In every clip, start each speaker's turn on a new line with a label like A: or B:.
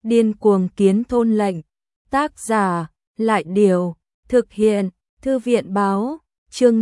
A: Điên cuồng kiến thôn lệnh. Tác giả, Lại Điều. Thực hiện, Thư viện báo. Chương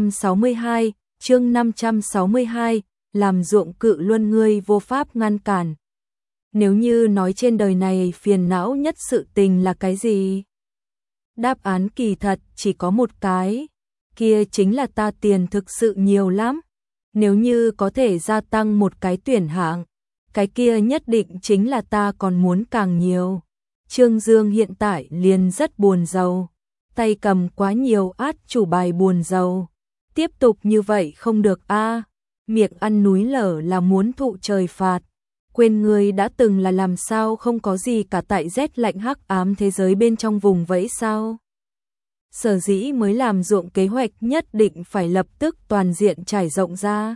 A: 562, chương 562, làm ruộng cự luân ngươi vô pháp ngăn cản. Nếu như nói trên đời này phiền não nhất sự tình là cái gì? Đáp án kỳ thật chỉ có một cái, kia chính là ta tiền thực sự nhiều lắm. Nếu như có thể gia tăng một cái tuyển hạng, cái kia nhất định chính là ta còn muốn càng nhiều. Trương Dương hiện tại liền rất buồn rầu, tay cầm quá nhiều át chủ bài buồn rầu. Tiếp tục như vậy không được a, miệng ăn núi lở là muốn thụ trời phạt. Quên người đã từng là làm sao không có gì cả tại rét lạnh hắc ám thế giới bên trong vùng vẫy sao? Sở dĩ mới làm ruộng kế hoạch nhất định phải lập tức toàn diện trải rộng ra.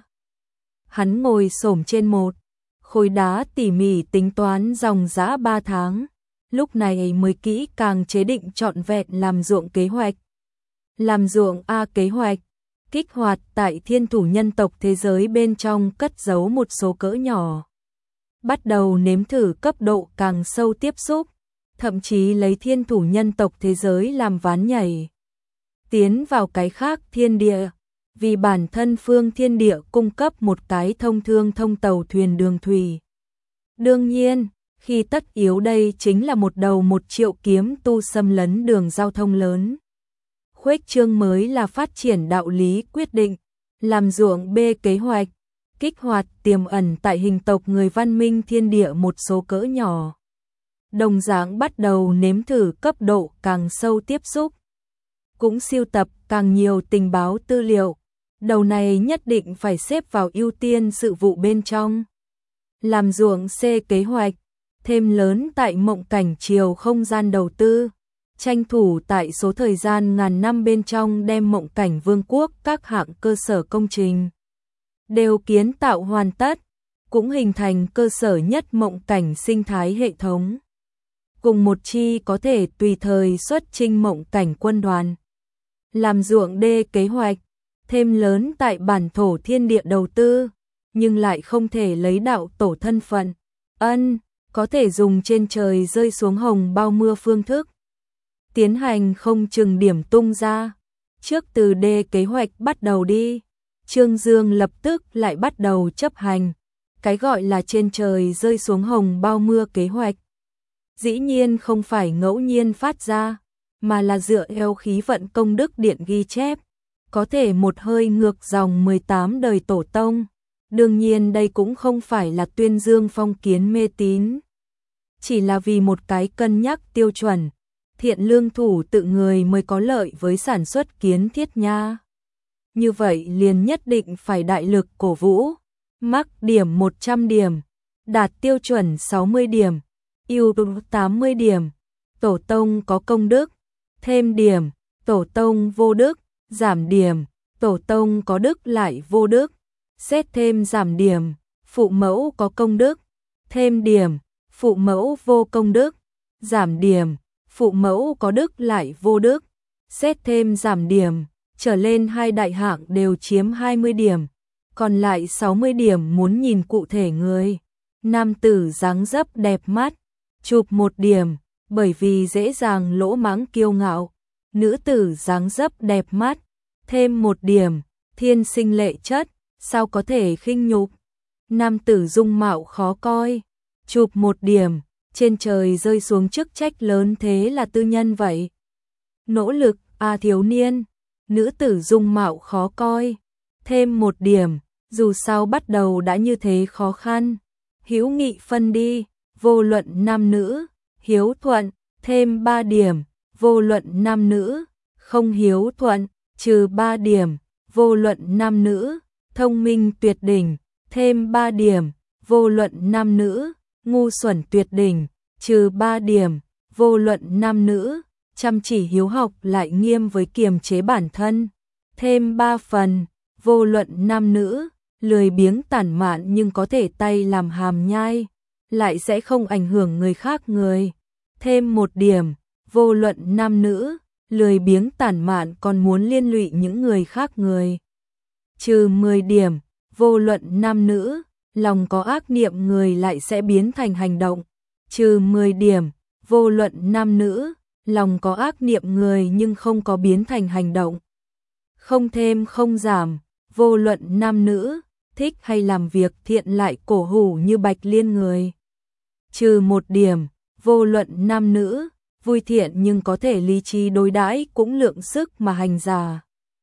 A: Hắn ngồi xổm trên một khối đá tỉ mỉ tính toán dòng dã 3 tháng, lúc này mới kỹ càng chế định trọn vẹn làm ruộng kế hoạch. Làm ruộng A kế hoạch, kích hoạt tại thiên thủ nhân tộc thế giới bên trong cất giấu một số cỡ nhỏ. Bắt đầu nếm thử cấp độ càng sâu tiếp xúc, thậm chí lấy thiên thủ nhân tộc thế giới làm ván nhảy. Tiến vào cái khác thiên địa, vì bản thân phương thiên địa cung cấp một cái thông thương thông tàu thuyền đường thủy. Đương nhiên, khi tất yếu đây chính là một đầu 1 triệu kiếm tu xâm lấn đường giao thông lớn. Khuếch trương mới là phát triển đạo lý quyết định, làm ruộng B kế hoạch, kích hoạt tiềm ẩn tại hình tộc người văn minh thiên địa một số cỡ nhỏ. Đồng dạng bắt đầu nếm thử cấp độ càng sâu tiếp xúc, cũng sưu tập càng nhiều tình báo tư liệu. Đầu này nhất định phải xếp vào ưu tiên sự vụ bên trong. Làm ruộng C kế hoạch, thêm lớn tại mộng cảnh chiều không gian đầu tư, tranh thủ tại số thời gian ngàn năm bên trong đem mộng cảnh vương quốc các hạng cơ sở công trình đều kiến tạo hoàn tất, cũng hình thành cơ sở nhất mộng cảnh sinh thái hệ thống. Cùng một chi có thể tùy thời xuất chinh mộng cảnh quân đoàn. Làm ruộng D kế hoạch, thêm lớn tại bản thổ thiên địa đầu tư, nhưng lại không thể lấy đạo tổ thân phận. Có thể dùng trên trời rơi xuống hồng bao mưa phương thức. Tiến hành không chừng điểm tung ra. Trước từ D kế hoạch bắt đầu đi. Trương Dương lập tức lại bắt đầu chấp hành. Cái gọi là trên trời rơi xuống hồng bao mưa kế hoạch. Dĩ nhiên không phải ngẫu nhiên phát ra, mà là dựa theo khí vận công đức điện ghi chép. Có thể một hơi ngược dòng 18 đời tổ tông. Đương nhiên đây cũng không phải là tuyên dương phong kiến mê tín. Chỉ là vì một cái cân nhắc tiêu chuẩn. Thiện lương thủ tự người mới có lợi với sản xuất kiến thiết nha. Như vậy liền nhất định phải đại lực cổ vũ. Mắc điểm 100 điểm. Đạt tiêu chuẩn 60 điểm. Ưu 80 điểm. Tổ tông có công đức. Thêm điểm. Tổ tông vô đức. Giảm điểm. Tổ tông có đức lại vô đức. Xét thêm giảm điểm. Phụ mẫu có công đức. Thêm điểm. Phụ mẫu vô công đức. Giảm điểm. Phụ mẫu có đức lại vô đức. Xét thêm giảm điểm. Trở lên hai đại hạng đều chiếm 20 điểm. Còn lại 60 điểm muốn nhìn cụ thể người. Nam tử dáng dấp đẹp mắt. Chụp 1 điểm. Bởi vì dễ dàng lỗ mãng kiêu ngạo. Nữ tử dáng dấp đẹp mắt. Thêm 1 điểm. Thiên sinh lệ chất. Sao có thể khinh nhục. Nam tử dung mạo khó coi. Chụp 1 điểm. Trên trời rơi xuống chức trách lớn thế là tư nhân vậy. Nỗ lực thiếu niên. Nữ tử dung mạo khó coi. Thêm 1 điểm. Dù sao bắt đầu đã như thế khó khăn. Hữu nghị phân đi. Vô luận nam nữ. Hiếu thuận. Thêm 3 điểm. Vô luận nam nữ. Không hiếu thuận. Trừ 3 điểm. Vô luận nam nữ. Thông minh tuyệt đỉnh. Thêm 3 điểm. Vô luận nam nữ. Ngu xuẩn tuyệt đỉnh. Trừ 3 điểm. Vô luận nam nữ. Chăm chỉ hiếu học lại nghiêm với kiềm chế bản thân. Thêm 3 phần. Vô luận nam nữ. Lười biếng tản mạn nhưng có thể tay làm hàm nhai. Lại sẽ không ảnh hưởng người khác người. Thêm 1 điểm. Vô luận nam nữ. Lười biếng tản mạn còn muốn liên lụy những người khác người. Trừ 10 điểm. Vô luận nam nữ. Lòng có ác niệm người lại sẽ biến thành hành động. trừ 10 điểm, vô luận nam nữ, lòng có ác niệm người nhưng không có biến thành hành động. Không thêm không giảm, vô luận nam nữ, thích hay làm việc thiện lại cổ hủ như Bạch Liên người. Trừ 1 điểm, vô luận nam nữ, vui thiện nhưng có thể lý trí đối đãi cũng lượng sức mà hành giả.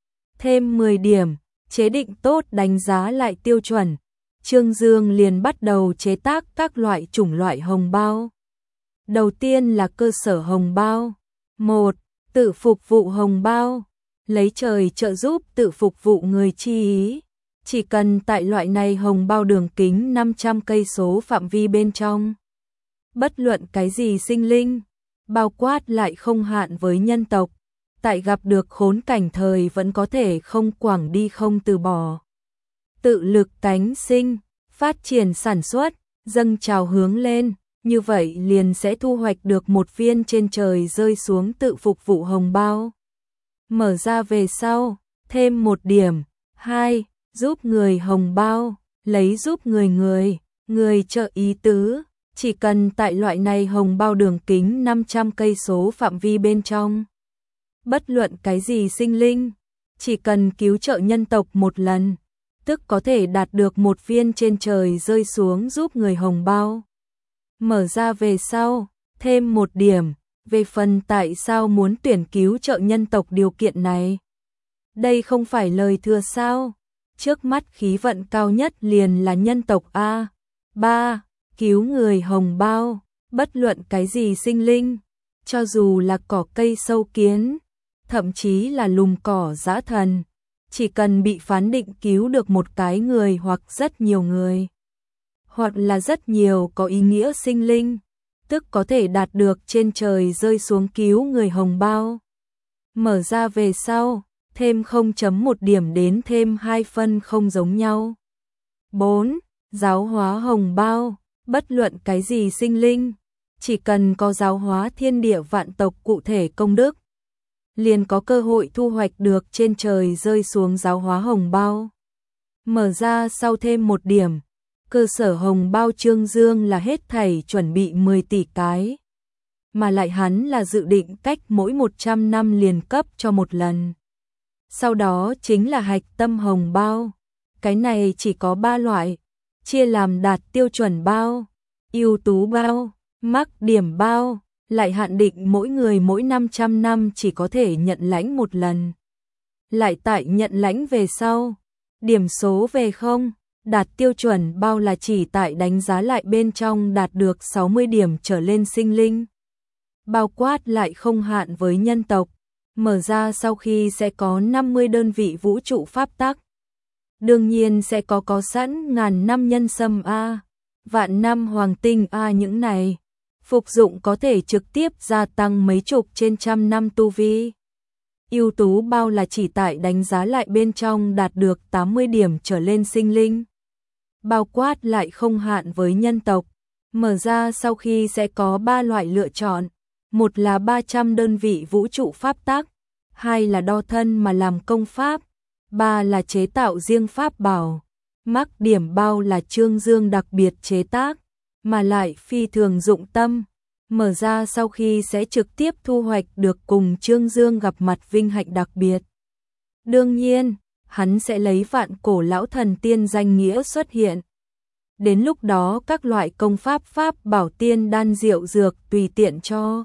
A: Thêm 10 điểm, chế định tốt đánh giá lại tiêu chuẩn. Trương Dương liền bắt đầu chế tác các loại chủng loại hồng bao. Đầu tiên là cơ sở hồng bao. 1. Tự phục vụ hồng bao. Lấy trời trợ giúp tự phục vụ người chi ý. Chỉ cần tại loại này hồng bao đường kính 500 cây số phạm vi bên trong. Bất luận cái gì sinh linh, bao quát lại không hạn với nhân tộc, tại gặp được khốn cảnh thời vẫn có thể không quẳng đi không từ bỏ. Tự lực cánh sinh, phát triển sản xuất, dâng trào hướng lên, như vậy liền sẽ thu hoạch được một viên trên trời rơi xuống tự phục vụ hồng bao. Mở ra về sau, thêm 1 điểm. 2. Giúp người hồng bao, lấy giúp người trợ ý tứ. Chỉ cần tại loại này hồng bao đường kính 500 cây số phạm vi bên trong. Bất luận cái gì sinh linh, chỉ cần cứu trợ nhân tộc một lần, tức có thể đạt được một viên trên trời rơi xuống giúp người hồng bao. Mở ra về sau, thêm 1 điểm, về phần tại sao muốn tuyển cứu trợ nhân tộc điều kiện này. Đây không phải lời thừa sao, trước mắt khí vận cao nhất liền là nhân tộc A. 3. Cứu người hồng bao, bất luận cái gì sinh linh, cho dù là cỏ cây sâu kiến, thậm chí là lùm cỏ dã thần, chỉ cần bị phán định cứu được một cái người hoặc rất nhiều người, hoặc là rất nhiều có ý nghĩa sinh linh, tức có thể đạt được trên trời rơi xuống cứu người hồng bao. Mở ra về sau, thêm 0.1 điểm đến thêm 2 phân không giống nhau. 4. Giáo hóa hồng bao. Bất luận cái gì sinh linh, chỉ cần có giáo hóa thiên địa vạn tộc cụ thể công đức, liền có cơ hội thu hoạch được trên trời rơi xuống giáo hóa hồng bao. Mở ra sau thêm 1 điểm, cơ sở hồng bao Trương Dương là hết thảy chuẩn bị 10 tỷ cái, mà lại hắn là dự định cách mỗi 100 năm liền cấp cho một lần. Sau đó chính là hạch tâm hồng bao, cái này chỉ có 3 loại. Chia làm đạt tiêu chuẩn bao, ưu tú bao, mắc điểm bao, lại hạn định mỗi người mỗi 500 năm chỉ có thể nhận lãnh một lần. Lại tại nhận lãnh về sau, điểm số về 0, đạt tiêu chuẩn bao là chỉ tại đánh giá lại bên trong đạt được 60 điểm trở lên sinh linh. Bao quát lại không hạn với nhân tộc, mở ra sau khi sẽ có 50 đơn vị vũ trụ pháp tắc. Đương nhiên sẽ có sẵn ngàn năm nhân sâm A, vạn năm hoàng tinh A những này. Phục dụng có thể trực tiếp gia tăng mấy chục trên trăm năm tu vi. Ưu tú bao là chỉ tại đánh giá lại bên trong đạt được 80 điểm trở lên sinh linh. Bao quát lại không hạn với nhân tộc. Mở ra sau khi sẽ có 3 loại lựa chọn. 1 là 300 đơn vị vũ trụ pháp tắc. 2 là đo thân mà làm công pháp. 3 là chế tạo riêng pháp bảo. Mắc điểm bao là Trương Dương đặc biệt chế tác, mà lại phi thường dụng tâm. Mở ra sau khi sẽ trực tiếp thu hoạch được cùng Trương Dương gặp mặt vinh hạnh đặc biệt. Đương nhiên, hắn sẽ lấy vạn cổ lão thần tiên danh nghĩa xuất hiện. Đến lúc đó các loại công pháp pháp bảo tiên đan diệu dược tùy tiện cho.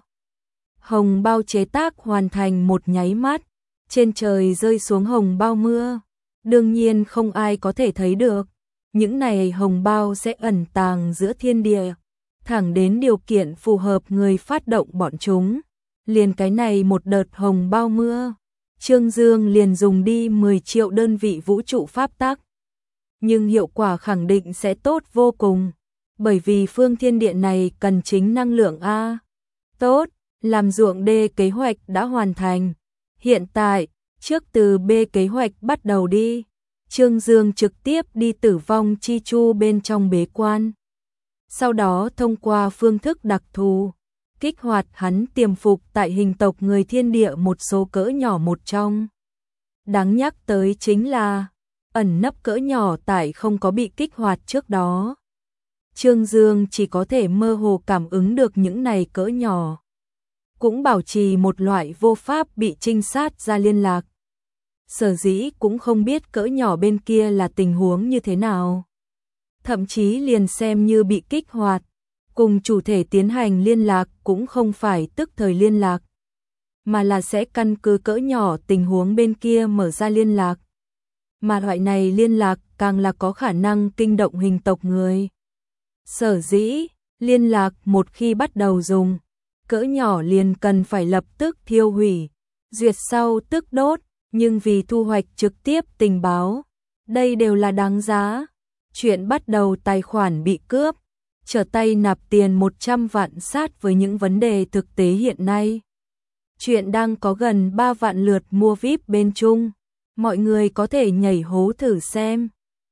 A: Hồng bao chế tác hoàn thành một nháy mắt. Trên trời rơi xuống hồng bao mưa, đương nhiên không ai có thể thấy được. Những này hồng bao sẽ ẩn tàng giữa thiên địa, thẳng đến điều kiện phù hợp người phát động bọn chúng. Liền cái này một đợt hồng bao mưa, Trương Dương liền dùng đi 10 triệu đơn vị vũ trụ pháp tắc. Nhưng hiệu quả khẳng định sẽ tốt vô cùng, bởi vì phương thiên địa này cần chính năng lượng A. Tốt, làm ruộng D kế hoạch đã hoàn thành. Hiện tại, trước từ B kế hoạch bắt đầu đi, Trương Dương trực tiếp đi tử vong chi chu bên trong bế quan. Sau đó thông qua phương thức đặc thù, kích hoạt hắn tiềm phục tại hình tộc người thiên địa một số cỡ nhỏ một trong. Đáng nhắc tới chính là, ẩn nấp cỡ nhỏ tại không có bị kích hoạt trước đó. Trương Dương chỉ có thể mơ hồ cảm ứng được những này cỡ nhỏ. Cũng bảo trì một loại vô pháp bị trinh sát ra liên lạc. Sở dĩ cũng không biết cỡ nhỏ bên kia là tình huống như thế nào. Thậm chí liền xem như bị kích hoạt, cùng chủ thể tiến hành liên lạc cũng không phải tức thời liên lạc, mà là sẽ căn cứ cỡ nhỏ tình huống bên kia mở ra liên lạc. Mà loại này liên lạc càng là có khả năng kinh động hình tộc người. Sở dĩ, liên lạc một khi bắt đầu dùng, cỡ nhỏ liền cần phải lập tức thiêu hủy, duyệt sau tức đốt, nhưng vì thu hoạch trực tiếp tình báo, đây đều là đáng giá. Chuyện bắt đầu tài khoản bị cướp, trở tay nạp tiền 100 vạn sát với những vấn đề thực tế hiện nay. Chuyện đang có gần 3 vạn lượt mua VIP bên Trung, mọi người có thể nhảy hố thử xem.